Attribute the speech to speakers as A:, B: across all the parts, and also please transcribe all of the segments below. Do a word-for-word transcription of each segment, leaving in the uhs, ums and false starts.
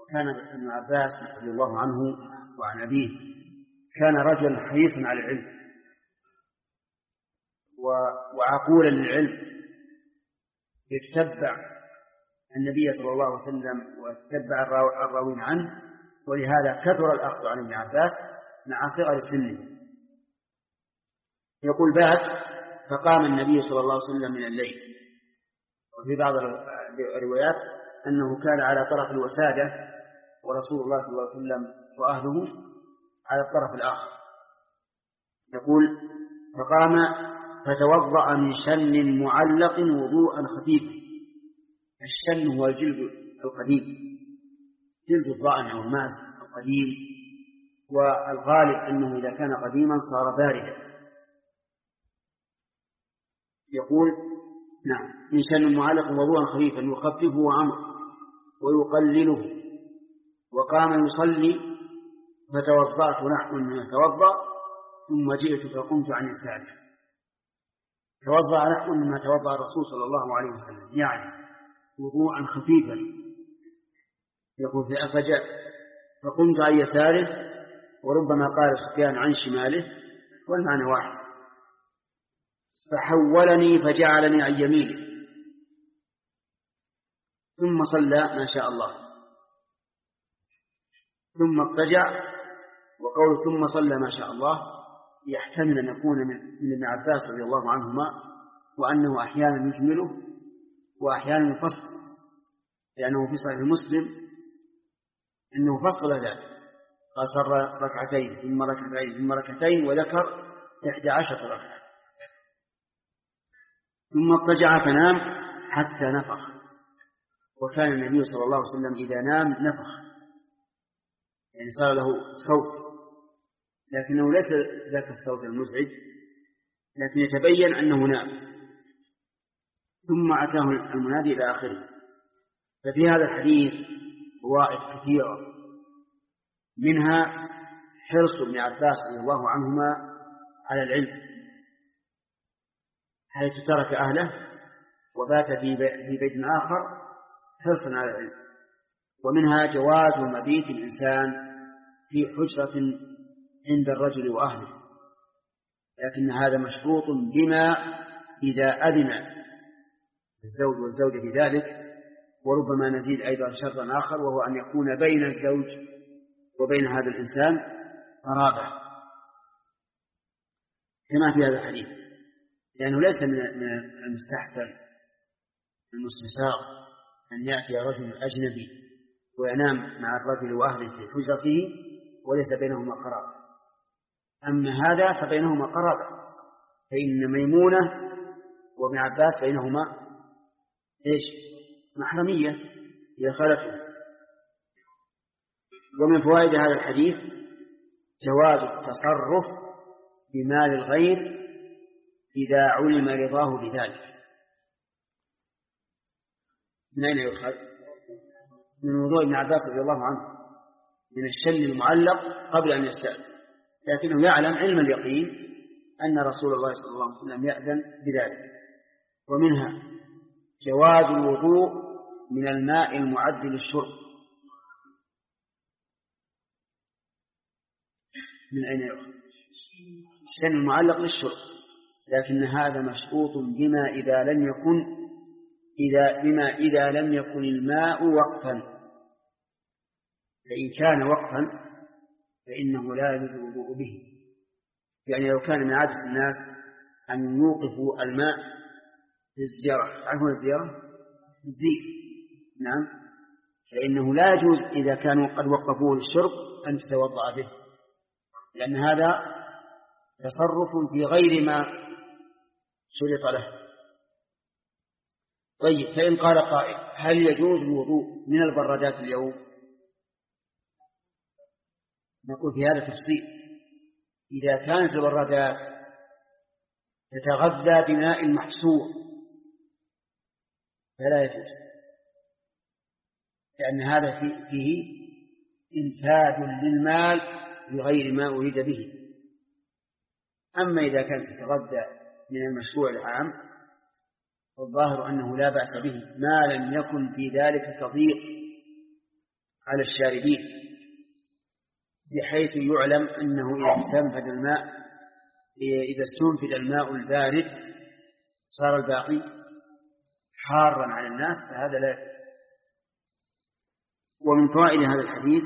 A: كان ابن عباس رضي الله عنه وعن أبيه كان رجلا حريصا على العلم وعقولا للعلم، يتتبع النبي صلى الله عليه وسلم ويتتبع الراوين عنه، ولهذا كثر الأخذ عن ابن عباس مع صغر سنه. يقول بات فقام النبي صلى الله عليه وسلم من الليل، وفي بعض الروايات أنه كان على طرف الوسادة ورسول الله صلى الله عليه وسلم وأهله على الطرف الآخر. يقول فقام فتوضأ من شن معلق وضوءا خفيفا. الشن هو الجلد القديم، جلد الضأن أو الماس القديم، والغالب أنه إذا كان قديما صار باردا. يقول نعم من شن معلق وضوءا خفيفا يخففه عمرو ويقلله. وقام يصلي فتوضأت نحو من توضأ ثم جئت فقمت عن يساره. توضأ نحو مما توضأ الرسول صلى الله عليه وسلم، يعني وضوءا خفيفا. يقول فجاء فقمت عن يساره، وربما قال سفيان عن شماله، والمعنى واحد. فحولني فجعلني عن يمينه ثم صلى ما شاء الله ثم اضطجع. وقول ثم صلى ما شاء الله يحتمل أن يكون من ابن عباس رضي الله عنهما، وأنه أحيانا يجمله وأحيانا يفصل، لأنه في صحيح مسلم أنه فصل ذلك، قصر ركعتين ثم ركعتين ثم ركعتين وذكر إحدى عشرة ركعة. ثم اضطجع فنام حتى نفخ. وكان النبي صلى الله عليه وسلم إذا نام نفخ، يعني صار له صوت، لكنه ليس ذاك الصوت المزعج، لكن يتبين أنه نام. ثم أتاه المنادي إلى آخره. ففي هذا الحديث فوائد كثيرة، منها حرص ابن عباس رضي الله عنهما على العلم، حيث ترك أهله وبات في بيت آخر حرصا على العلم. ومنها جواز مبيت الإنسان في حجرة عند الرجل وأهله، لكن هذا مشروط بما إذا أذن الزوج والزوجة بذلك. وربما نزيد أيضا شرطا آخر، وهو أن يكون بين الزوج وبين هذا الإنسان قرابة كما في هذا الحديث، لأنه ليس من المستحسن المستساغ أن يأتي رجل أجنبي وينام مع الرجل وأهله في حجرته وليس بينهما قرابة. أما هذا فبينهما قرابة، فإن ميمونة وابن عباس بينهما إيش؟ محرمية هي خالته. ومن فوائد هذا الحديث جواز التصرف بمال الغير إذا علم رضاه بذلك. من أين يؤخذ؟ من وضوء ابن عباس رضي الله عنه، من الشن المعلق قبل أن يستأذن، لكنه يعلم علم اليقين أن رسول الله صلى الله عليه وسلم يأذن بذلك. ومنها جواز الوضوء من الماء المعد للشرب. من أين يؤخذ؟ الشن المعلق للشرب، لكن هذا مشروط بما إذا لم يكن إذا بما إذا لم يكن الماء وقفا. فإن كان وقفا فإنه لا يجوز الوضوء به. يعني لو كان من عادة الناس أن يوقفوا الماء للزيارة، تعرفون الزيارة؟ الزير، نعم، فإنه لا يجوز إذا كانوا قد وقفوه للشرب أن تتوضأ به، لأن هذا تصرف في غير ما شرط له. طيب، فإن قال قائل هل يجوز الوضوء من البرادات اليوم؟ نقول في هذا تفصيل. إذا كانت البرادات تتغذى بماء محسور فلا يجوز، لأن هذا فيه إنفاذ للمال بغير ما أريد به. أما إذا كانت تتغذى من المشروع العام فالظاهر أنه لا بأس به ما لم يكن في ذلك تضييق على الشاربين، بحيث يعلم أنه إذا استنفد الماء إذا استنفد الماء البارد صار الباقي حارا على الناس، فهذا لا يكفي. ومن فوائد هذا الحديث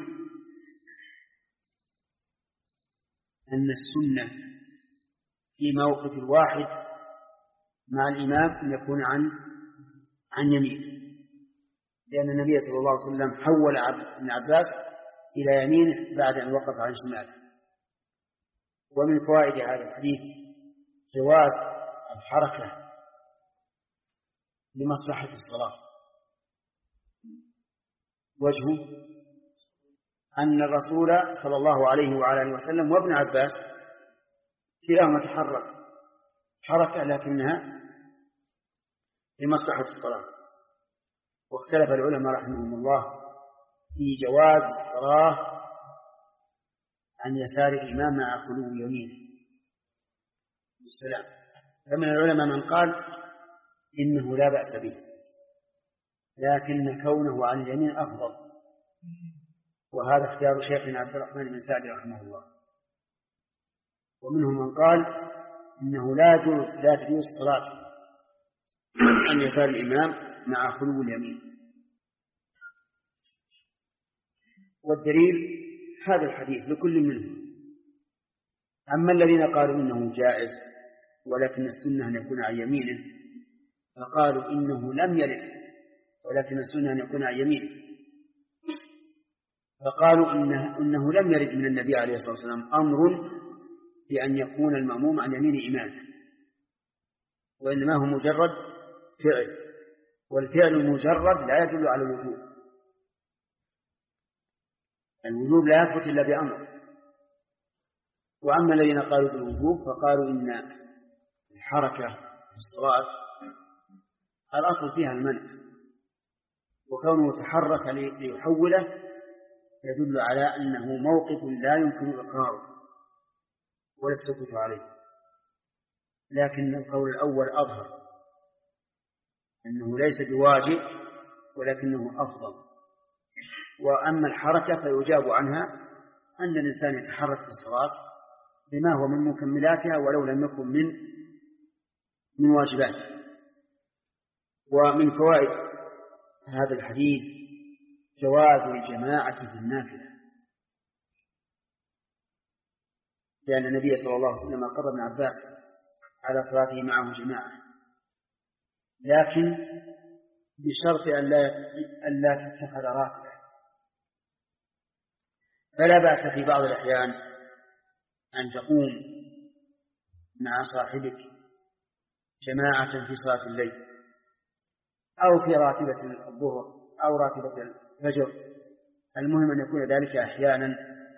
A: أن السنة في موقف الواحد مع الإمام أن يكون عن عن يمين، لأن النبي صلى الله عليه وسلم حول ابن عباس إلى يمينه بعد أن وقف عن شماله. ومن فوائد هذا الحديث جواز الحركة لمصلحة الصلاة. وجهه أن الرسول صلى الله عليه وعلى آله وسلم وابن عباس كلاهما تحرك حركة لكنها لمصلحة الصلاة. واختلف العلماء رحمهم الله في جواز الصلاة عن يسار الإمام مع خلو يمينه بالسلام. فمن العلماء من قال إنه لا بأس به، لكن كونه عن اليمين أفضل، وهذا اختيار شيخنا عبد الرحمن بن سعد رحمه الله. ومنهم من قال إنه لا تجوز لا تجوز الصلاة عن يسار الإمام مع خلو اليمين. والدليل هذا الحديث لكل منهم. أما الذين قالوا إنه جائز ولكن السنة أن يكون عن يمينه، فقالوا إنه لم يرد ولكن السنة أن يكون عن يمينه، فقالوا إنه, إنه لم يرد من النبي عليه الصلاة والسلام أمر بأن يكون المأموم عن يمين إمامه، وإنما هو مجرد فعل، والفعل المجرد لا يدل على الوجوب. الوجوب لا يثبت إلا بأمر. وأما الذين قالوا بالوجوب فقالوا إن الحركة في الصلاة الأصل فيها المنع، وكونه تحرك ليحوله يدل على أنه موقف لا يمكن إقراره ولا السكوت عليه. لكن القول الأول أظهر أنه ليس بواجب ولكنه أفضل. وأما الحركة فيجاب عنها أن الإنسان يتحرك في الصلاة بما هو من مكملاتها ولو لم يكن من من واجباتها. ومن فوائد هذا الحديث جواز الجماعة في النافلة، لأن النبي صلى الله عليه وسلم أقر ابن عباس على صلاته معه جماعة، لكن بشرط أن لا تتخذ راتبة. فلا بأس في بعض الأحيان أن تقوم مع صاحبك جماعة في صلاة الليل أو في راتبة الظهر أو راتبة الفجر، المهم أن يكون ذلك أحيانا.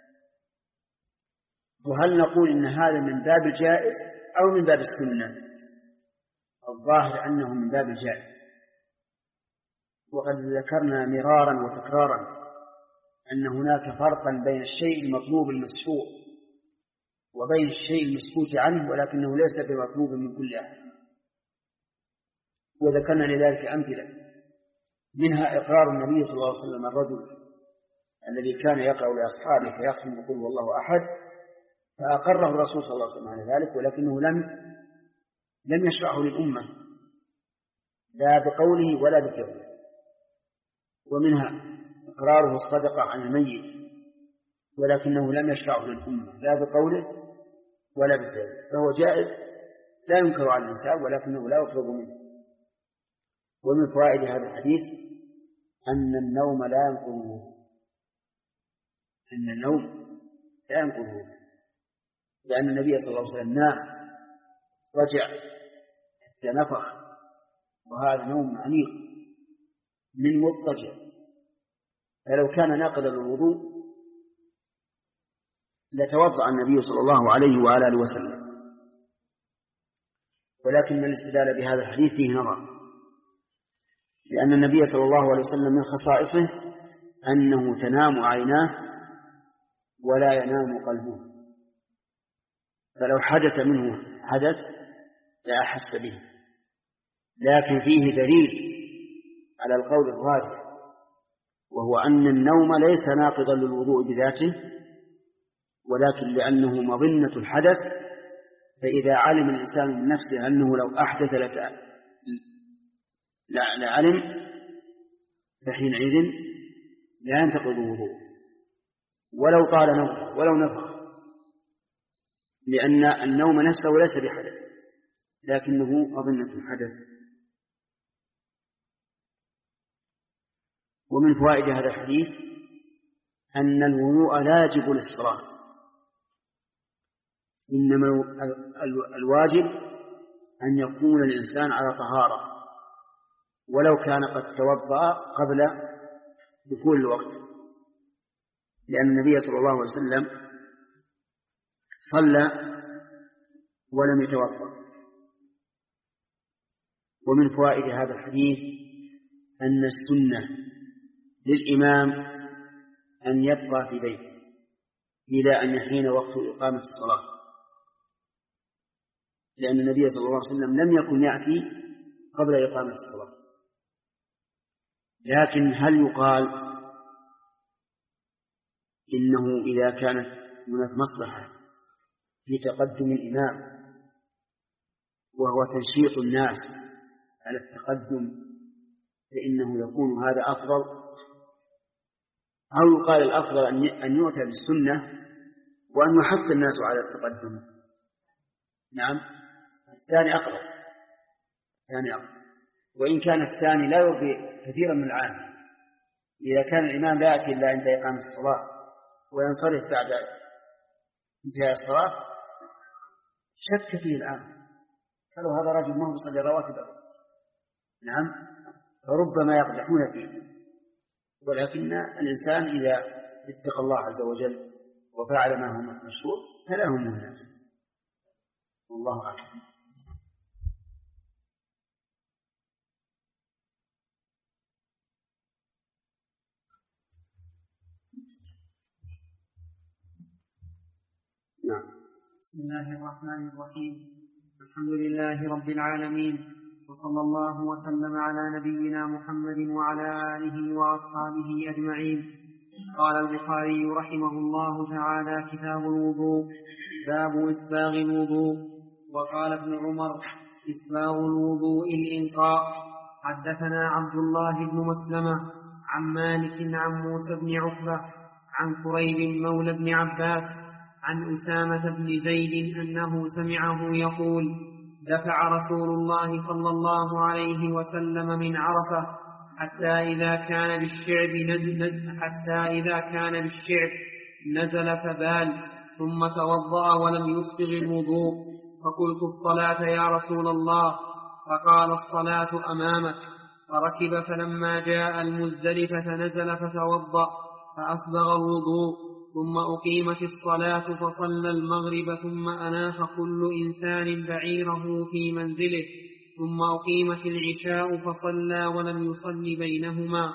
A: وهل نقول إن هذا من باب الجائز أو من باب السنة؟ الظاهر أنه من باب الجائز. وقد ذكرنا مرارا وتكرارا أن هناك فرقا بين الشيء المطلوب المشروع وبين الشيء المسكوت عنه ولكنه ليس بمطلوب من كل أحد. وذكرنا لذلك أمثلة، منها إقرار النبي صلى الله عليه وسلم الرجل الذي كان يقرأ لأصحابه فيختم يقول والله أحد، فأقره الرسول صلى الله عليه وسلم على ذلك، ولكنه لم لم يشرعه للأمة لا بقوله ولا بفعله. ومنها إقراره الصدقة عن الميت، ولكنه لم يشرعه للأمة لا بقوله ولا بفعله، فهو جائز لا ينكر على الإنسان ولكنه لا يطلب منه. ومن فوائد هذا الحديث أن النوم لا ينقضه، أن النوم لا ينقضه، لأن النبي صلى الله عليه وسلم نام رجع حتى نفخ، وهذا نوم عميق من مضطجع، فلو كان ناقضا للوضوء لتوضأ النبي صلى الله عليه وعلى آله وسلم. ولكن الاستدلال بهذا الحديث فيه نظر، لأن النبي صلى الله عليه وسلم من خصائصه أنه تنام عيناه ولا ينام قلبه، فلو حدث منه حدث لا أحس به. لكن فيه دليل على القول الراجح وهو أن النوم ليس ناقضا للوضوء بذاته، ولكن لأنه مظنة الحدث، فإذا علم الإنسان من نفسه أنه لو أحدث لعلم، فحينئذ لا ينتقض الوضوء ولو طال نوم ولو نفخ، لأن النوم نفسه ليس بحدث لكنه مظنة الحدث. ومن فوائد هذا الحديث أن الوضوء لا يجب للصلاة، إنما الواجب أن يكون الإنسان على طهارة ولو كان قد توضأ قبل دخول الوقت، لأن النبي صلى الله عليه وسلم صلى ولم يتوضأ. ومن فوائد هذا الحديث أن السنة للإمام أن يبقى في بيته إلى أن يحين وقت إقامة الصلاة، لأن النبي صلى الله عليه وسلم لم يكن يأتي قبل إقامة الصلاة. لكن هل يقال إنه إذا كانت هناك مصلحة في تقدم الإمام وهو تنشيط الناس على التقدم فإنه يكون هذا أفضل، أو يقال الأفضل أن يؤتى بالسنة وأن يحث الناس على التقدم؟ نعم، الثاني أقرب، الثاني أقرب، وإن كان الثاني لا يرضي كثيرا من العام. إذا كان الإمام لا يأتي إلا عند إقامة الصلاة وينصرف بعد انتهاء الصلاة شك فيه العام، قالوا هذا رجل ما هو يصلي رواتب، نعم، فربما يقدحون فيه. ولكن الإنسان إذا اتقى الله عز وجل وفعل ما هو مشروع فلا هم الناس، والله أعلم. نعم.
B: بسم الله الرحمن الرحيم، الحمد لله رب العالمين، وصلى الله وسلم على نبينا محمد وعلى آله وأصحابه أجمعين. قال البخاري رحمه الله تعالى: كتاب الوضوء، باب إسباغ الوضوء. وقال ابن عمر: إسباغ الوضوء الإنقاء. حدثنا عبد الله بن مسلمة عن مالك عن موسى بن عقبة عن كريب مولى بن عباس عن أسامة بن زيد أنه سمعه يقول: دفع رسول الله صلى الله عليه وسلم من عرفة حتى إذا كان بالشعب نزل, حتى إذا كان بالشعب نزل فبال، ثم توضأ ولم يسبغ الوضوء، فقلت: الصلاة يا رسول الله؟ فقال: الصلاة أمامك. فركب، فلما جاء المزدلفة نزل فتوضأ فأسبغ الوضوء، ثم أقيمت الصلاة فصلى المغرب، ثم أناخ كل إنسان بعيره في منزله، ثم أقيمت العشاء فصلى ولم يصل بينهما.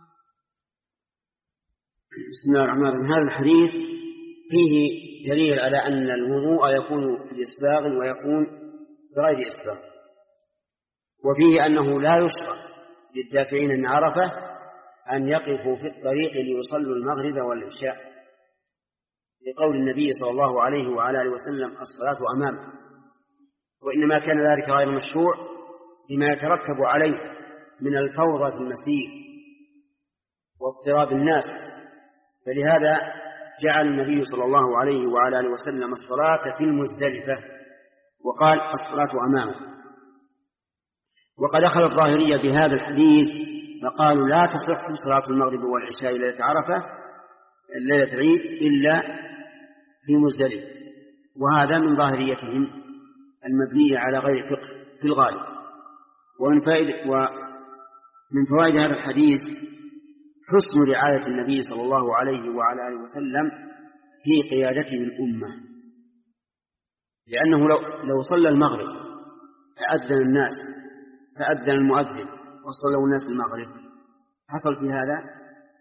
A: بسم الله الرحمن الرحيم. هذا الحديث فيه دليل على أن الوضوء يكون بإسباغ ويكون بغير إسباغ، وفيه أنه لا يشرع للدافعين من عرفة أن يقفوا في الطريق ليصلوا المغرب والعشاء، لقول النبي صلى الله عليه وعلى آله وسلم: الصلاة أمامه. وإنما كان ذلك غير مشروع لما يترتب عليه من الفوضى في المسير واضطراب الناس، فلهذا جعل النبي صلى الله عليه وعلى آله وسلم الصلاة في المزدلفة وقال: الصلاة أمامه. وقد أخذ الظاهرية بهذا الحديث فقالوا: لا تصح صلاة المغرب والعشاء ليلة عرفة الليلة العيد إلا في مزدلفة، وهذا من ظاهريتهم المبنية على غير فقه في الغالب. ومن فائدة ومن فوائد هذا الحديث حسن رعاية النبي صلى الله عليه وعلى آله وسلم في قيادته الأمة، لأنه لو, لو صلى المغرب فأذن الناس فأذن المؤذن وصلوا الناس المغرب حصل في هذا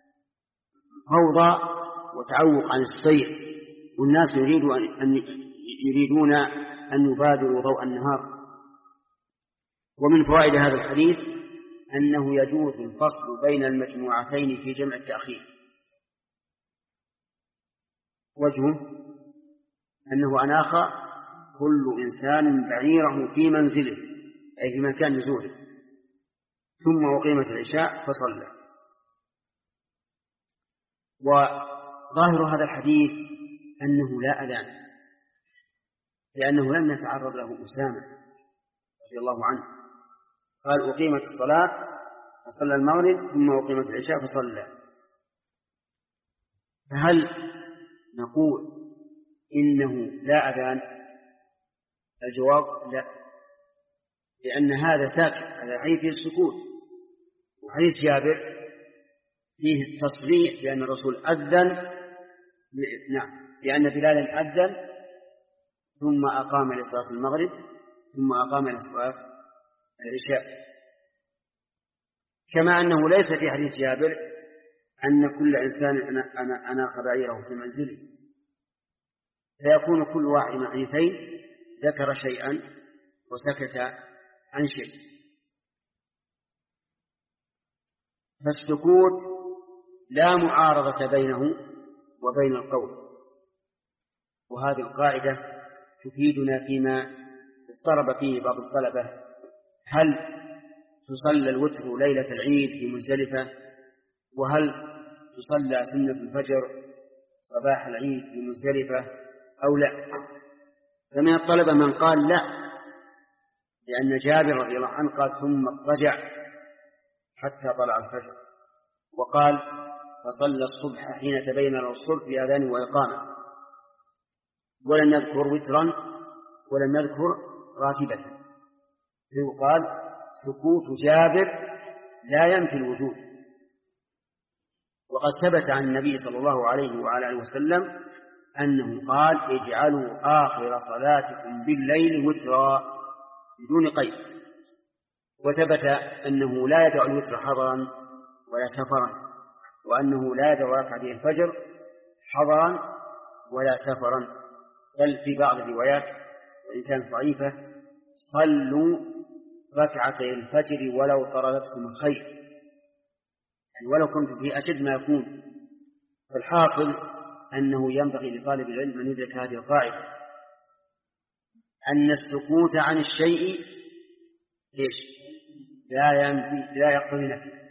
A: فوضى وتعوق عن السير، والناس يريدون أن يريدون أن يبادروا ضوء النهار. ومن فوائد هذا الحديث أنه يجوز الفصل بين المجموعتين في جمع التأخير. وجهه أنه أناخ كل إنسان بعيره في منزله أي في مكان نزوله، ثم أقيمت العشاء فصلى. وظاهر هذا الحديث أنه لا أذان، لأنه لم يتعرض له أسامة رضي الله عنه، قال أقيمت الصلاة فصلى المغرب ثم أقيمت العشاء فصلى. فهل نقول إنه لا أذان؟ الجواب لا، لأن هذا ساكت، هذا حديث السكوت. وحديث جابر فيه التصريح بأن الرسول أذن، نعم، لأن بلالا أذن ثم أقام لصلاة المغرب ثم أقام لصلاة العشاء. كما أنه ليس في حديث جابر أن كل إنسان أناخ بعيره في منزله، فيكون كل واحد من الحديثين ذكر شيئا وسكت عن شيء. فالسكوت لا معارضة بينه وبين القول. وهذه القاعدة تفيدنا فيما اضطرب فيه بعض الطلبة: هل تصلى الوتر ليلة العيد في مزدلفة؟ وهل تصلى سنة الفجر صباح العيد في مزدلفة أو لا؟ فمن الطلبة من قال لا، لأن جابر رضي الله عنه قال ثم اضطجع حتى طلع الفجر، وقال فصلى الصبح حين تبين له الصبح بأذان وإقامة، ولم يذكر وترا ولم يذكر راتبة. فيقال سكوت جابر لا ينفي الوجود. وقد ثبت عن النبي صلى الله عليه وعلى آله وسلم أنه قال اجعلوا آخر صلاتكم بالليل وترا بدون قيد. وثبت أنه لا يدع الوتر حضرا ولا سفرا، وأنه لا يدع ركعتي الفجر حضرا ولا سفرا، بل في بعض الروايات وإن كانت ضعيفة صلوا ركعتي الفجر ولو طردتكم الخير، يعني ولو كنت في أشد ما يكون. فالحاصل أنه ينبغي لطالب العلم أن يدرك هذه القاعدة، أن السكوت عن الشيء إيش؟ لا ينفي، لا يقتضي نفيه.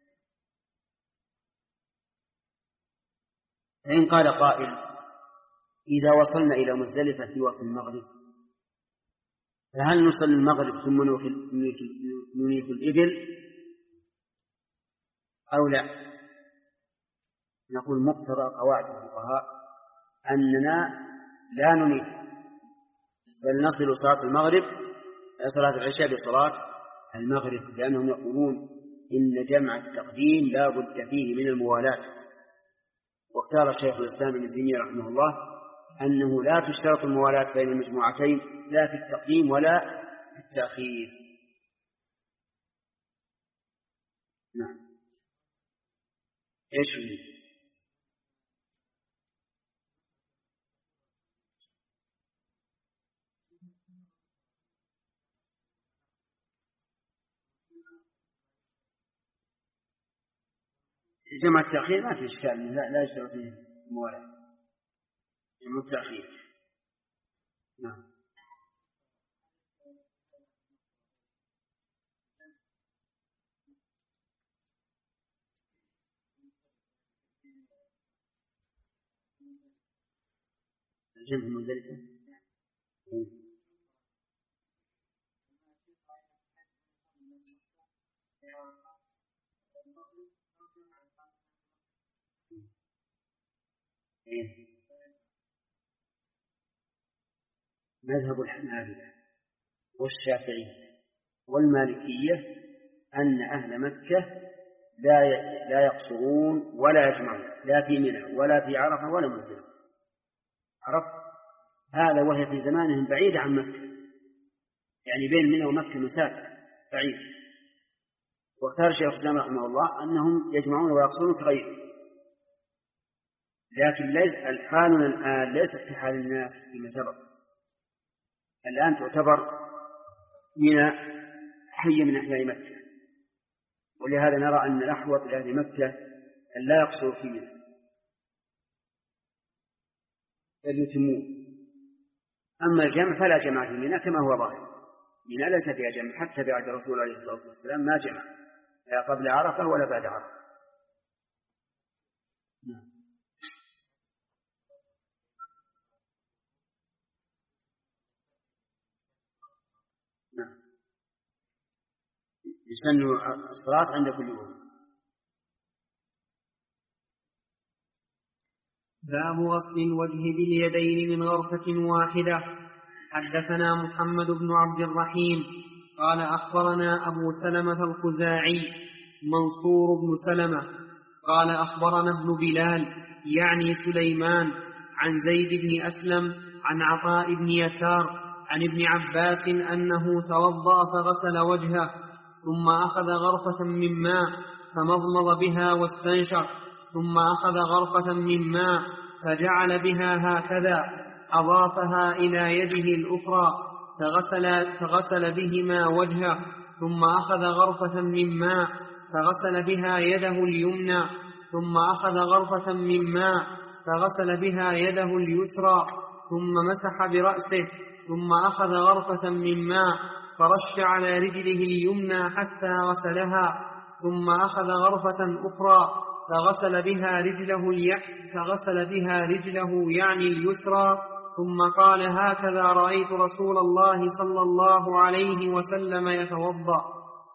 A: فإن قال قائل إذا وصلنا إلى مزدلفة في وقت المغرب فهل نصلي المغرب ثم ننيخ الإبل أو لا؟ نقول مقتضى قواعد الفقهاء أننا لا ننيخ، بل نصل صلاة المغرب صلاة العشاء بصلاة المغرب، لأنهم يقولون إن جمع التقديم لا بد فيه من الموالاة. واختار شيخ الإسلام ابن تيمية رحمه الله أنه لا تشترط الموالاة بين المجموعتين لا في التقديم ولا في التأخير. نعم. إيش هو؟ جمع التأخير ما في إشكال، لا, لا يشترط فيه الموالاة، جمع التأخير. نعم. الجمع مزدلفة. مذهب الحنابلة والشافعية والمالكية أن أهل مكة لا لا يقصرون ولا يجمعون لا في منى ولا في عرفة ولا مزدلفة. عرفت هذا وهي في زمانهم بعيدة عن مكة، يعني بين منى ومكة مسافة بعيدة. واختار شيخ الإسلام رحمه الله أنهم يجمعون ويقصرون كغيره. لكن ليس حالنا الآن ليست كحال الناس فيما سبق. الآن تعتبر منى حي من أحياء مكة، ولهذا نرى أن الأحوط لأهل مكة أن لا يقصروا في منى بل يتمون. أما الجمع فلا جمع في منى كما هو ظاهر، منى ليس فيها جمع حتى بعد الرسول عليه الصلاة والسلام ما جمع لا قبل عرفة ولا بعد عرفة. نعم. يسن الصلاة عند كل يوم.
B: باب غسل الوجه باليدين من غرفة واحدة. حدثنا محمد بن عبد الرحيم قال أخبرنا أبو سلمة الخزاعي منصور بن سلمة قال أخبرنا ابن بلال يعني سليمان عن زيد بن أسلم عن عطاء بن يسار عن ابن عباس أنه توضأ فغسل وجهه ثم أخذ غرفة من ماء فمضمض بها واستنشق ثم أخذ غرفة من ماء فجعل بها هكذا أضافها إلى يده الأخرى فغسل, فغسل بهما وجهه ثم أخذ غرفة من ماء فغسل بها يده اليمنى ثم أخذ غرفة من ماء فغسل بها يده اليسرى ثم مسح برأسه ثم أخذ غرفة من ماء فرش على رجله اليمنى حتى غسلها ثم أخذ غرفة أخرى فغسل بها رجله فغسل بها رجله يعني اليسرى ثم قال هكذا رأيت رسول الله صلى الله عليه وسلم يتوضأ.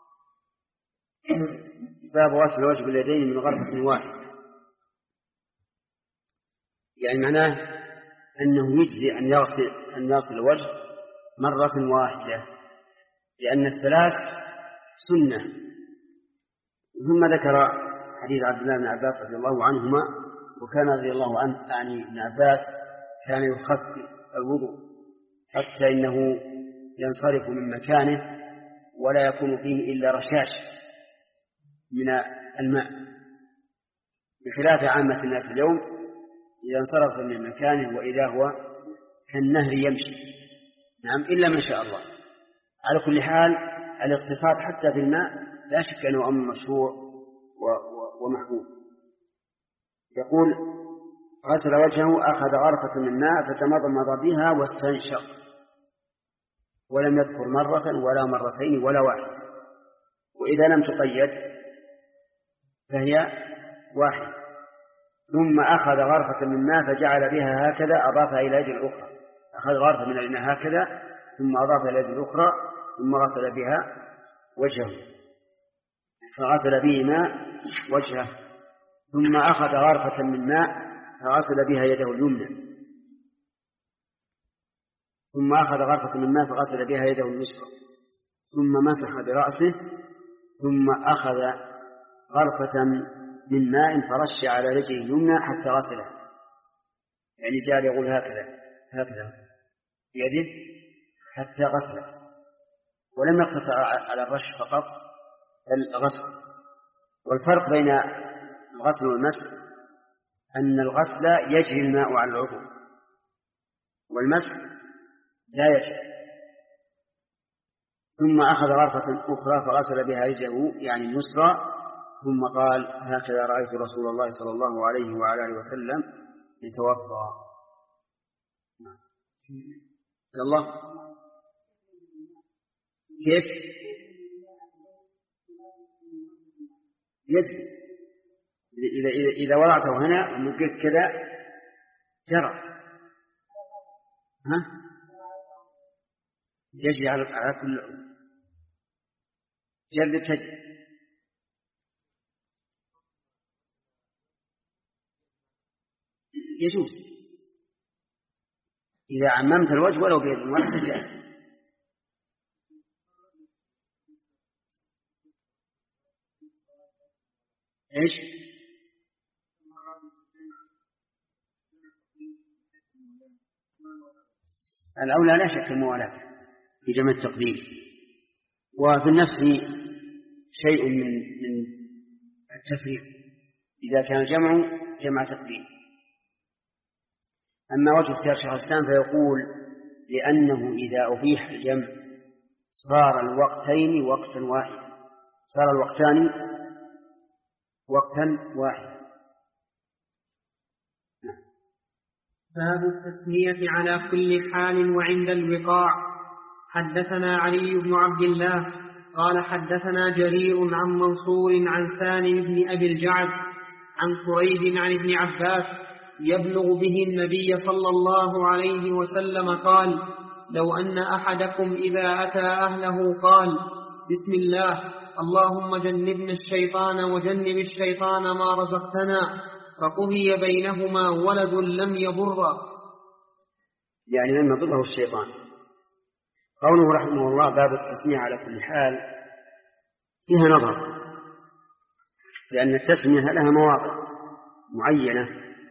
A: باب غسل الوجه باليدين من غرفة واحدة، يعني معناه أنه يجزي أن يغسل أن يغسل الوجه مرة واحدة، لأن الثلاث سنة. ثم ذكر حديث عبد الله بن عباس رضي الله عنهما، وكان رضي الله عنه يعني ابن عباس كان يخفف الوضوء حتى إنه ينصرف من مكانه ولا يكون فيه إلا رشاش من الماء، بخلاف عامة الناس اليوم إذا انصرف من مكانه وإذا هو كالنهر يمشي. نعم، إلا ما شاء الله. على كل حال الاقتصاد حتى في الماء لا شك أنه أمر مشروع ومحبوب. يقول غسل وجهه أخذ غرفة من ماء فتمضمض بها واستنشق، ولم يذكر مرة ولا مرتين ولا واحدة، وإذا لم تقيد فهي واحدة. ثم أخذ غرفة من ماء فجعل بها هكذا أضافها إلى يد الأخرى، أخذ غرفة من الماء هكذا ثم أضافها إلى يد الأخرى ثم غسل بها وجهه فغسل بهما وجهه ثم أخذ غرفة من ماء فغسل بها يده اليمنى ثم أخذ غرفة من ماء فغسل بها يده اليسرى ثم مسح برأسه ثم أخذ غرفة من ماء فرش على رجله اليمنى حتى غسلها، يعني جعل يقول هكذا هكذا بيده حتى غسله، ولم يقتصر على الرش فقط بل غسل. والفرق بين الغسل والمسح أن الغسل يجري الماء على العضو والمسح لا يجري. ثم أخذ غرفة أخرى فغسل بها رجله يعني اليسرى ثم قال هكذا رأيت رسول الله صلى الله عليه وعلى آله وسلم يتوضأ. الله كيف يجري إذا, إذا, إذا وضعته هنا ومقيت كذا جرى ها يجري على كل جلد تجري. يجوز إذا عممت الوجه ولو بيد واحدة جاز. إيش؟ الأولى لا شك الموالاة في جمع التقديم، وفي النفس شيء من من التفريق إذا كان الجمع جمع تقديم. أما وجه اختيار شيخ الإسلام فيقول لأنه إذا أبيح الجمع صار الوقتين وقتا واحدا، صار الوقتان وقتا واحدا.
B: باب التسمية على كل حال وعند الوقاع. حدثنا علي بن عبد الله قال حدثنا جرير عن منصور عن سالم بن أبي الجعد عن قريب عن ابن عباس يبلغ به النبي صلى الله عليه وسلم قال: لو أن أحدكم إذا أتى أهله قال: بسم الله اللهم جنبنا الشيطان وجنب الشيطان ما رزقتنا، فقضي بينهما ولد لم يضره،
A: يعني لم يضره الشيطان. قوله رحمه الله باب التسمية على كل حال فيها نظر، لأن التسمية لها مواقع معينة،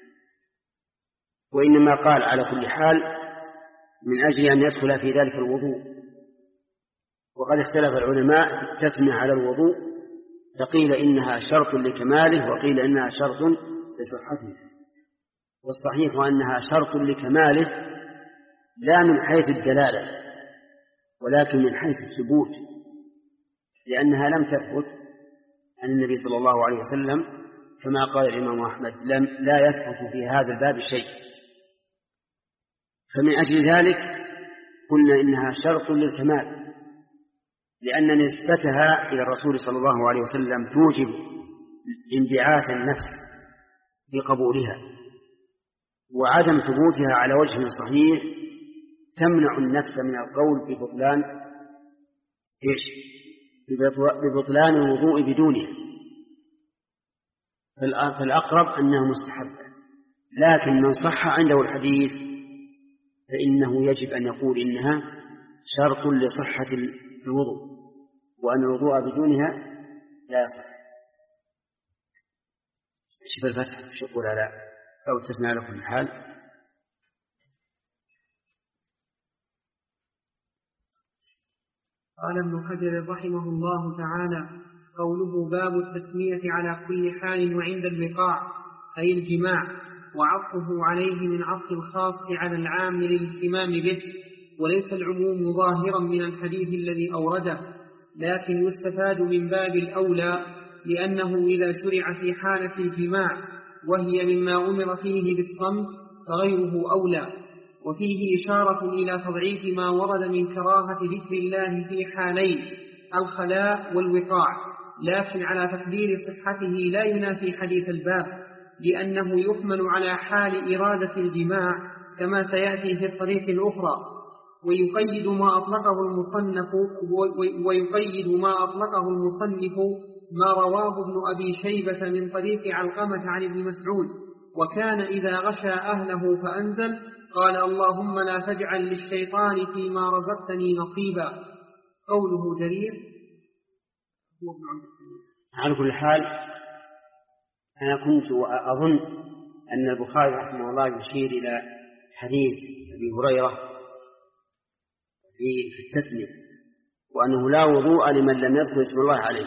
A: وإنما قال على كل حال من أجل أن يدخل في ذلك الوضوء. وقد اختلف العلماء في التسمية على الوضوء، فقيل إنها شرط لكماله وقيل إنها شرط لصحته، والصحيح أنها شرط لكماله لا من حيث الدلالة ولكن من حيث الثبوت، لأنها لم تثبت عن النبي صلى الله عليه وسلم كما قال الإمام أحمد: لم لا يثبت في هذا الباب شيء. فمن أجل ذلك قلنا إنها شرط للكمال، لأن نسبتها إلى الرسول صلى الله عليه وسلم توجب انبعاث النفس بقبولها، وعدم ثبوتها على وجه صحيح تمنع النفس من القول ببطلان إيش؟ ببطلان الوضوء بدونها. فالأقرب أنه مستحب، لكن من صح عنده الحديث فإنه يجب أن يقول إنها شرط لصحة الوضوء، وأن الوضوء بدونها لا يصح. شوف الفتح شو يقول على أو التسمية على كل حال.
B: قال ابن حجر رحمه الله تعالى: قوله باب التسمية على كل حال وعند الوقاع أي الجماع، وعطفه عليه من عطف الخاص على العام للاهتمام به، وليس العموم ظاهرا من الحديث الذي أورده، لكن يستفاد من باب الأولى، لأنه إذا شرع في حالة الجماع وهي مما أمر فيه بالصمت فغيره أولى. وفيه إشارة إلى تضعيف ما ورد من كراهة ذكر الله في حالين الخلاء والوقاع، لكن على تقدير صحته لا ينافي حديث الباب، لأنه يحمل على حال إرادة الجماع كما سيأتي في الطريق الأخرى. ويقيد ما أطلقه المصنف ويقيد ما أطلقه المصنف ما رواه ابن أبي شيبة من طريق علقمة عن ابن مسعود: وكان إذا غشى أهله فأنزل قال: اللهم لا تجعل للشيطان فيما رزقتني نصيبا. قوله جرير هو ابن عبد الله.
A: على كل حال أنا كنت أظن أن البخاري رحمه الله يشير إلى حديث أبي هريرة في التسمية، وأنه لا وضوء لمن لم يذكر اسم الله عليه،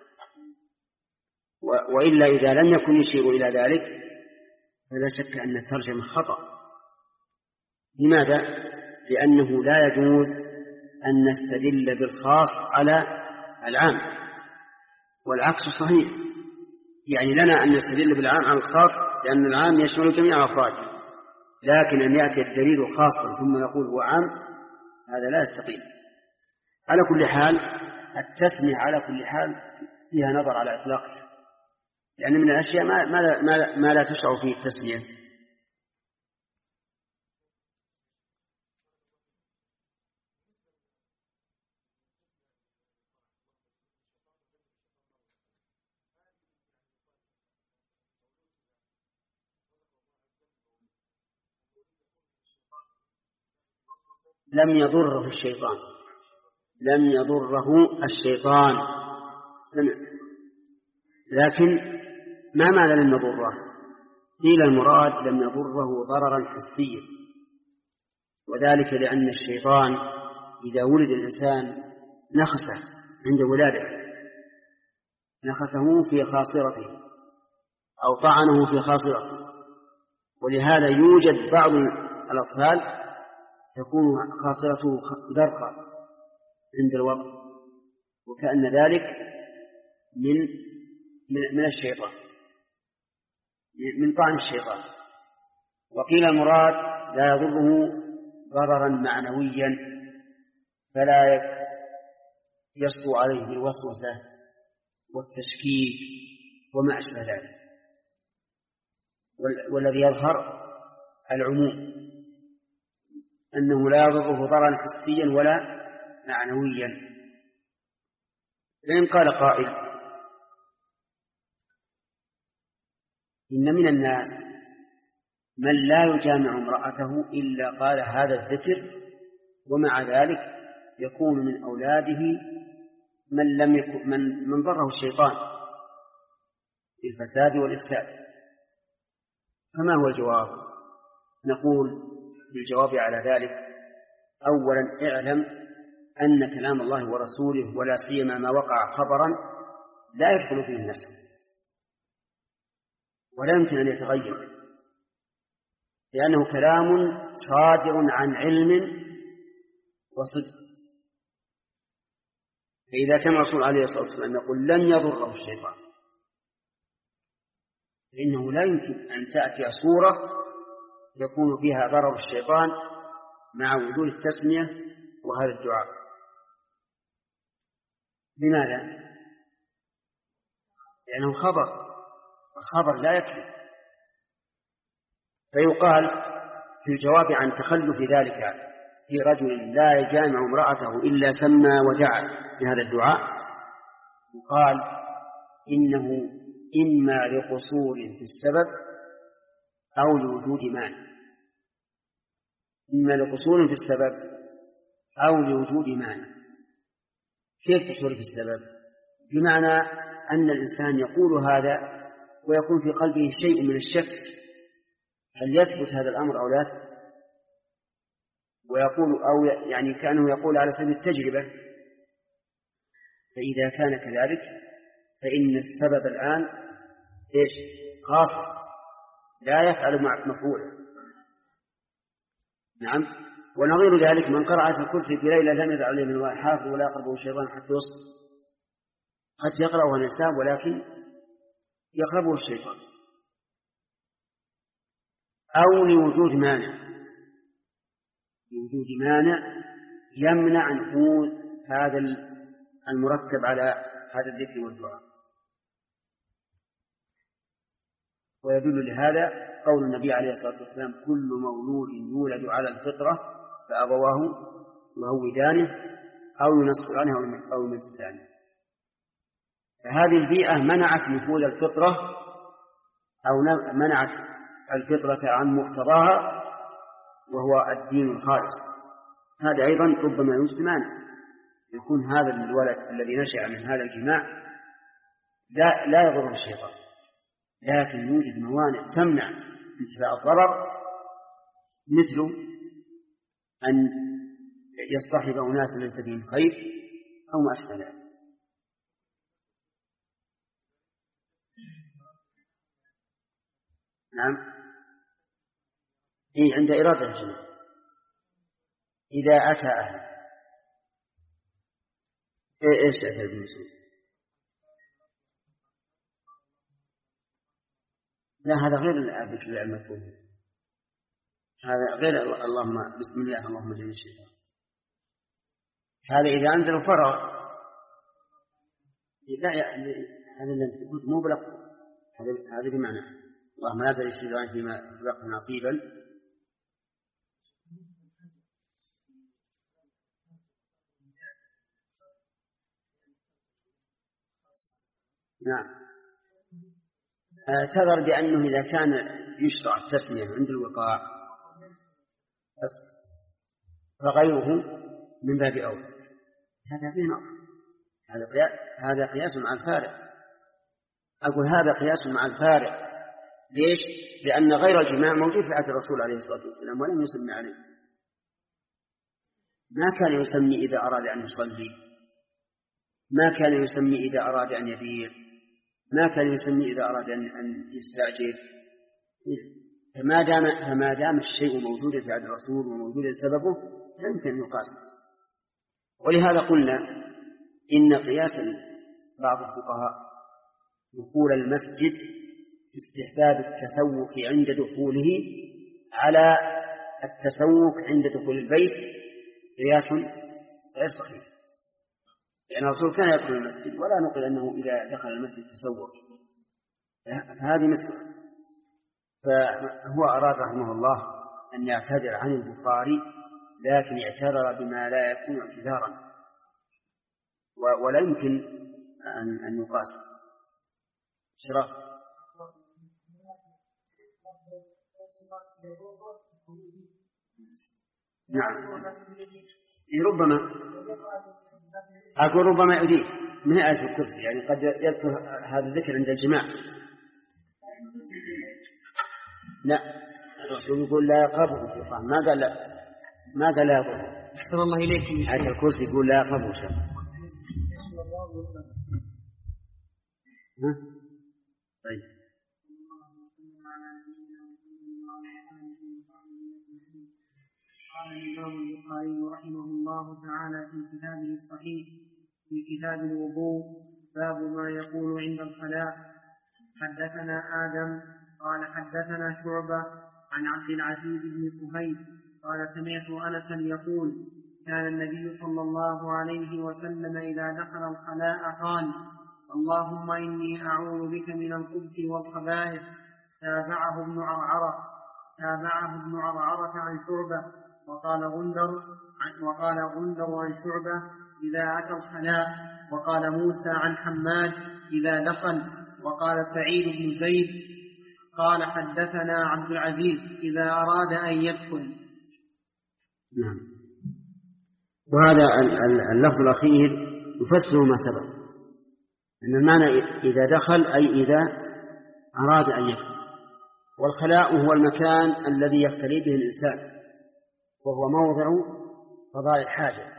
A: وإلا إذا لم يكن يشير إلى ذلك فلا شك أن الترجمة خطأ. لماذا؟ لأنه لا يجوز أن نستدل بالخاص على العام، والعكس صحيح. يعني لنا أن نستدل بالعام على الخاص لأن العام يشمل جميع أفراده، لكن أن يأتي الدليل خاصا ثم نقول هو عام هذا لا يستقيم. على كل حال التسمية على كل حال فيها نظر على إطلاقها، لأن من الأشياء ما, ما, ما, ما لا تشعر فيه التسمية. لم يضره الشيطان، لم يضره الشيطان سمع، لكن ما معنى لم يضره؟ قيل المراد لم يضره ضررا حسيا، وذلك لأن الشيطان إذا ولد الإنسان نخسه عند ولادته، نخسه في خاصرته أو طعنه في خاصرته، ولهذا يوجد بعض الأطفال تكون خاصرته زرقاء عند الوضع، وكأن ذلك من من الشيطان، من طعن الشيطان. وقيل المراد لا يضره ضررا معنويا فلا يسطو عليه الوسوسة والتشكيك وما أشبه ذلك، والذي يظهر العموم أنه لا يضره ضررا حسيا ولا معنويا. فإن قال قائل إن من الناس من لا يجامع امرأته إلا قال هذا الذكر، ومع ذلك يكون من أولاده من لم يكن من, من ضره الشيطان بالفساد والإفساد. فما هو الجواب؟ نقول بالجواب على ذلك: أولا اعلم أن كلام الله ورسوله ولا سيما ما وقع خبرا لا يدخل فيه النسخ ولا يمكن أن يتغير، لأنه كلام صادر عن علم وصدق. فإذا كان الرسول عليه الصلاة والسلام يقول لن يضره الشيطان، فإنه لا يمكن أن تأتي صورة يكون فيها ضرر الشيطان مع وجود التسمية وهذا الدعاء. لماذا؟ لأنه خبر، الخبر لا يكفي. فيقال في الجواب عن تخلف ذلك في رجل لا يجامع امرأته إلا سمى ودعا بهذا الدعاء، يقال إنه إما لقصور في السبب أو لوجود مانع. إما لقصور في السبب أو لوجود مانع. كيف قصور في السبب؟ بمعنى أن الإنسان يقول هذا ويكون في قلبه شيء من الشك هل يثبت هذا الأمر أو لا يثبت، ويقول أو يعني كأنه يقول على سبيل التجربة. فإذا كان كذلك فإن السبب الآن إيش؟ قاصر لا يفعل مع مفعوله. نعم. ونظير ذلك من قرأ آية الكرسي في ليلة لم يزل عليه من الله حافظ ولا يقربه الشيطان حتى يصبح. قد يقرأه الإنسان ولكن يقربه الشيطان. أو لوجود مانع، لوجود مانع يمنع نفوذ هذا المرتب على هذا الذكر والدعاء. ويدل لهذا قول النبي عليه الصلاة والسلام: كل مولود يولد على الفطرة فأبواه يهودانه أو ينصرانه أو يمجسانه. فهذه البيئة منعت نفوذ الفطرة أو منعت الفطرة عن مقتضاها وهو الدين الخالص. هذا أيضا ربما يوجد مانع، يكون هذا الولد الذي نشأ من هذا الجماع لا, لا يضره الشيطان، لكن يوجد موانع تمنع انتفاء الضرر، مثل أن يصطحب أناس ليس فيهم خير أو ما أشبه ذلك. نعم. إيه عند إرادة الجماع إذا أتى أهله. إيه إيش أتى ابن مسعود؟ لا، هذا غير الذكر المفهوم، هذا غير اللهم بسم الله اللهم جل الشيطان. هذا إذا أنزل فرغ. لا هذا مو بلغ، هذا بمعنى اللهم لا تجعل الشيطان فيما خلقت نصيبا. نعم. اعتذر بأنه إذا كان يشرع التسمية عند الوقاع فغيره من باب أولى. هذا فيه نظر، هذا قياس مع الفارق. أقول هذا قياس مع الفارق. ليش؟ لأن غير الجماع موجود في عهد الرسول عليه الصلاة والسلام ولم يسمي عليه. ما كان يسمي إذا أراد أن يصلي، ما كان يسمي إذا أراد أن يبيع، ما كان يسمي إذا أراد أن يستأجر. فما دام فما دام الشيء موجودا في عهد الرسول وموجودا سببه لا يمكن أن يقاس. ولهذا قلنا إن قياس بعض الفقهاء دخول المسجد في استحباب التسوق عند دخوله على التسوق عند دخول البيت قياس غير صحيح، لأن الرسول كان يدخل المسجد ولا نقل أنه إذا دخل المسجد تسوق، فهذه مثل. فهو أراد رحمه الله أن يعتذر عن البخاري، لكن اعتذر بما لا يكون اعتذارا ولا يمكن أن يقاس. شرف نعم ربما أقول ربما يؤذيه من آية الكرسي، يعني قد يذكر هذا الذكر عند الجماع. لا الرسول يقول لا يقربه الشيطان، ما قال لا ما قال لا يقربه.
B: أحسن الله إليكم.
A: آية الكرسي يقول لا يقربه الشيطان. ها؟ طيب.
B: قال الإمام البخاري رحمه الله تعالى في كتابه الصحيح في كتاب الوضوء باب ما يقول عند الخلاء. حدثنا آدم قال حدثنا شعبة عن عبد العزيز بن صهيب قال سمعت أنسا يقول كان النبي صلى الله عليه وسلم إذا دخل الخلاء قال اللهم إني أعوذ بك من الخبث والخبائث. تابعه ابن عرعرة تابعه ابن عرعرة عن شعبة وقال غندر وقال غندر عن شعبة إذا أتى الخلاء، وقال موسى عن حماد إذا دخل، وقال سعيد بن زيد قال حدثنا عبد العزيز إذا أراد أن يدخل.
A: نعم. وهذا اللفظ الأخير يفسر ما سبق، أن المعنى إذا دخل أي إذا أراد أن يدخل، والخلاء هو المكان الذي يختلي به الإنسان، وهو موضع قضاء الحاجة.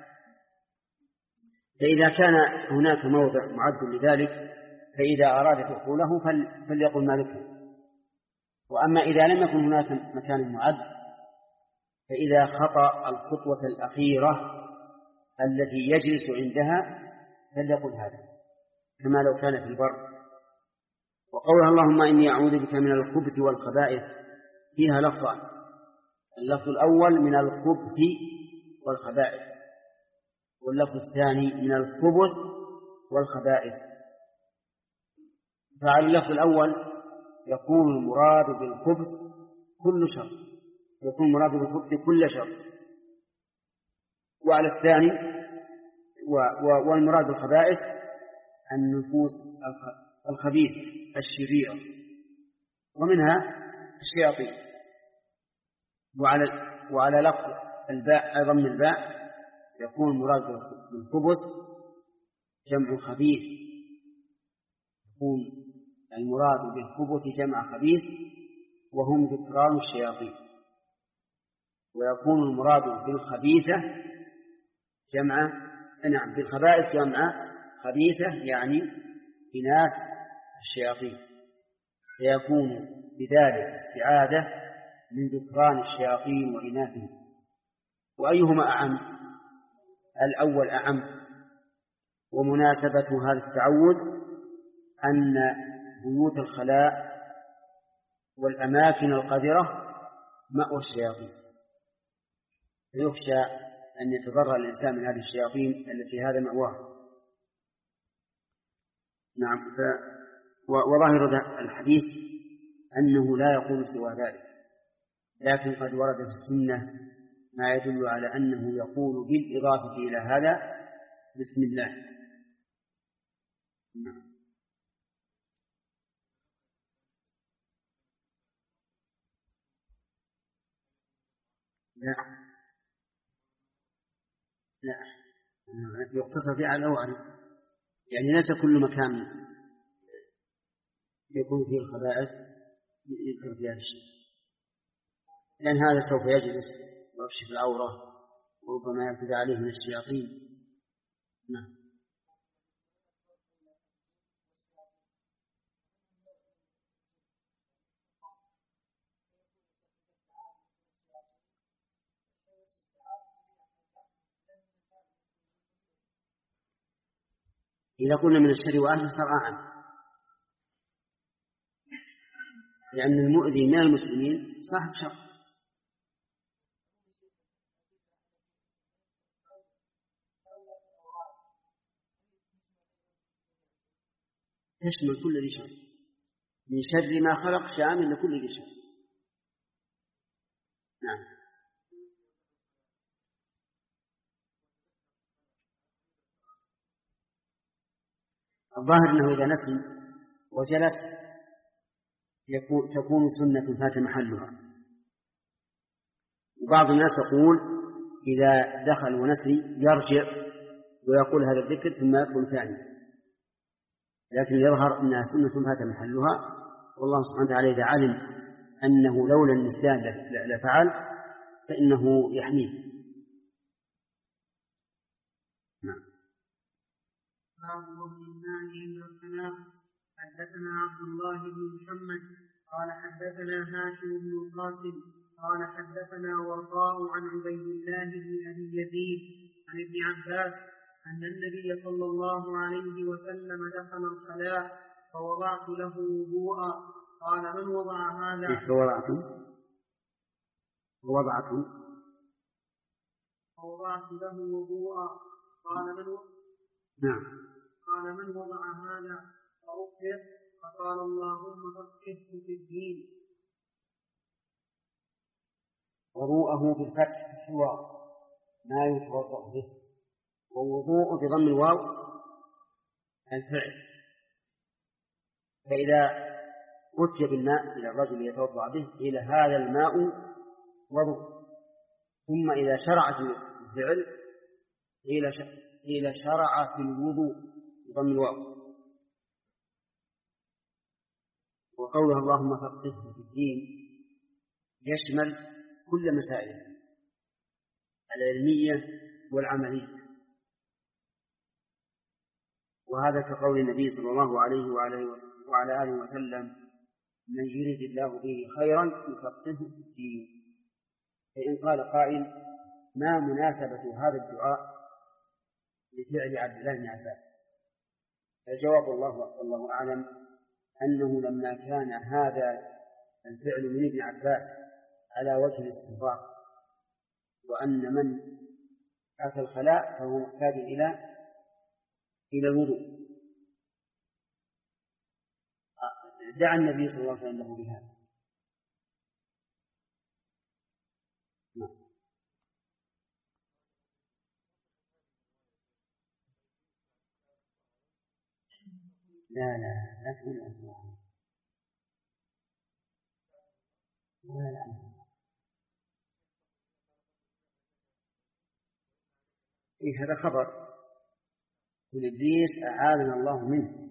A: فإذا كان هناك موضع معد لذلك فإذا أراد دخوله فليقل مالكه. وأما إذا لم يكن هناك مكان معد فإذا خطأ الخطوة الأخيرة التي يجلس عندها فليقل هذا، كما لو كان في البر. وقولها اللهم إني أعوذ بك من الخبث والخبائث فيها لفظان، اللفظ الأول من الخبث والخبائث، واللفظ الثاني من الخبث والخبائث. فعلى اللفظ الأول يكون المراد بالخبث كل شر، يكون المراد بالخبث كل شر. وعلى الثاني والمراد بالخبائث النفوس الخبيثة الشريرة، ومنها الشياطين. وعلى وعلى لفظ الباء ضم الباء يكون المراد بالخبث جمع خبيث، يكون المراد بالخبث جمع خبيث وهم ذكران الشياطين. ويكون المراد بالخبيثة جمع نعم بالخبائث جمع خبيثة يعني إناث الشياطين، فيكون بذلك استعاذة من ذكران الشياطين وإناثهم. وأيهما أعم؟ الأول أعم. ومناسبة هذا التعوذ أن بيوت الخلاء والأماكن القذرة مأوى الشياطين، فيخشى أن يتضرر الإنسان من هذه الشياطين التي هذا مأواه. نعم. ف... وظاهر الحديث أنه لا يقول سوى ذلك، لكن قد ورد في السنة ما يدل على أنه يقول بالإضافة إلى هذا بسم الله. نعم. لا لا يقتصر في على الأوعى، يعني ليس كل مكان يكون فيه الخبائث يذكر فيها الشيء، لأن هذا سوف يجلس ويكشف العورة وربما يعتدى عليه من الشياطين. نعم. إذا قلنا من الشر وأهله صار أعم، لأن المؤذي من المسلمين صاحب شر. تشمل كل ذي شر، من شر ما خلق شامل لكل ذي شر. نعم. الظاهر أنه إذا نسي وجلس تكون سنة فات محلها. وبعض الناس يقول إذا دخل ونسي يرجع ويقول هذا الذكر ثم يدخل ثاني، لكن يظهر أنها سنة فات محلها، والله سبحانه وتعالى إذا علم أنه لولا النسيان لفعل فإنه يحميه. نعم.
B: باب وضع الماء عند الصلاة. حدثنا عبد الله بن محمد قال حدثنا هاشم بن القاسم قال حدثنا ورقاء عن عبيد الله بن أبي يزيد عن ابن عباس أن النبي صلى الله عليه وسلم دخل الصلاة فوضعت له وضوءا. قال من وضع هذا؟
A: فوضعته فوضعته
B: فوضعت له وضوءا. قال من وضع؟
A: نعم.
B: قال من وضع هذا؟ فأخبر فقال اللهم فقهه في الدين.
A: وضوءه بالفتح في الحوار ما يتوضأ به، ووضوء بضم الواو الفعل. فإذا أتي بالماء إلى الرجل يتوضأ به إلى هذا الماء وضوء، ثم إذا شرع في الفعل إلى شرع في الوضوء بضم الواو. وقولها اللهم فقهه في الدين يشمل كل مسائل العلمية والعملية، وهذا كقول النبي صلى الله عليه وعلى آله وسلم من يريد الله به خيرا يفقهه في الدين. فإن قال قائل ما مناسبة هذا الدعاء لفعل عبد الله بن عباس؟ الجواب الله والله أعلم أنه لما كان هذا الفعل من ابن عباس على وجه الاستنباط، وأن من أتى الخلاء فهو محتاج إلى إلى الوضوء، دعا النبي صلى الله عليه وسلم له بهذا. لا لا لا تقول الله ولا لا. إيه هذا خبر والإبليس أعاذنا الله منه.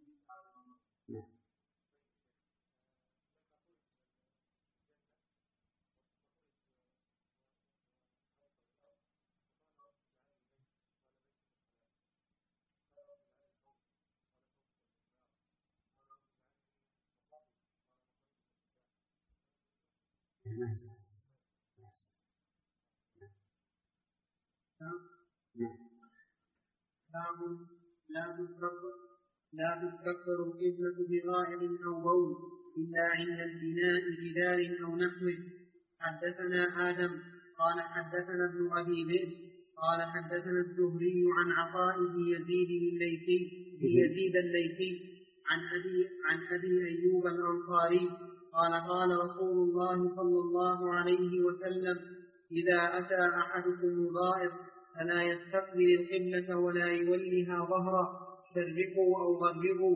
B: باب لا تستقبل لا تستقبل القبلة بغائب أو بول إلا عند البناء جدار أو نحوه. حدثنا آدم قال حدثنا ابن أبي ذئب قال حدثنا الزهري عن عطاء بن يزيد الليثي يزيد الليثي عن أبي عن أبي أيوب الأنصاري قال قال رسول الله صلى الله عليه وسلم إذا أتى أحدكم الغائط فلا يستقبل القبلة ولا يولها ظهره شرقوا أو غربوا.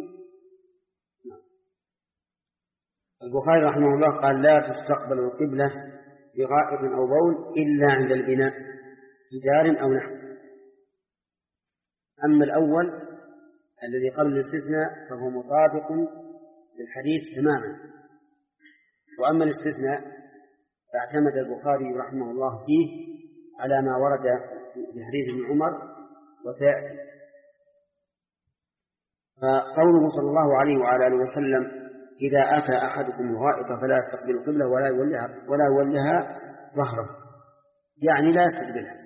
A: البخاري رحمه الله قال لا تستقبل القبلة بغائط أو بول إلا عند البناء جدار أو نحو. أما الأول الذي قبل الاستثناء فهو مطابق للحديث تماما، وأما الاستثناء فاعتمد البخاري رحمه الله فيه على ما ورد في حديث ابن عمر وسيأتي. فقوله صلى الله عليه وعلى آله وسلم إذا أتى أحدكم الغائط فلا يستقبل القبلة ولا يولها ولا يولها ظهره، يعني لا يستقبلها،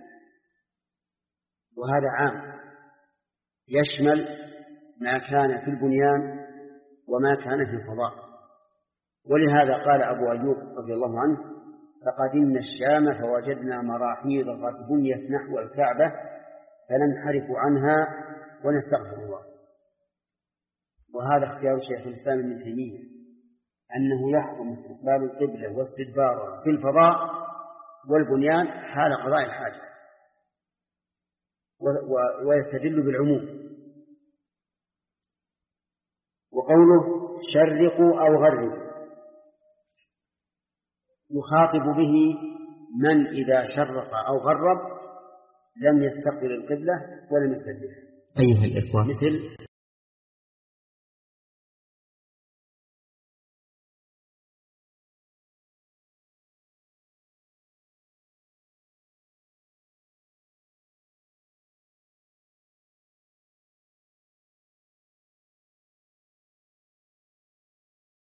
A: وهذا عام يشمل ما كان في البنيان وما كان في الفضاء. ولهذا قال أبو أيوب رضي الله عنه: فقدمنا الشام فوجدنا مراحيض قد بنيت نحو الكعبة فننحرف عنها ونستغفر الله. وهذا اختيار شيخ الإسلام ابن تيمية، أنه يحرم استقبال القبلة واستدبارها في الفضاء والبنيان حال قضاء الحاجة، ويستدل بالعموم. وقوله شرقوا أو غربوا يخاطب به من إذا شرق أو غرب لم يستقبل القبلة ولم يستدبرها.
C: أيها الإخوة،
A: مثل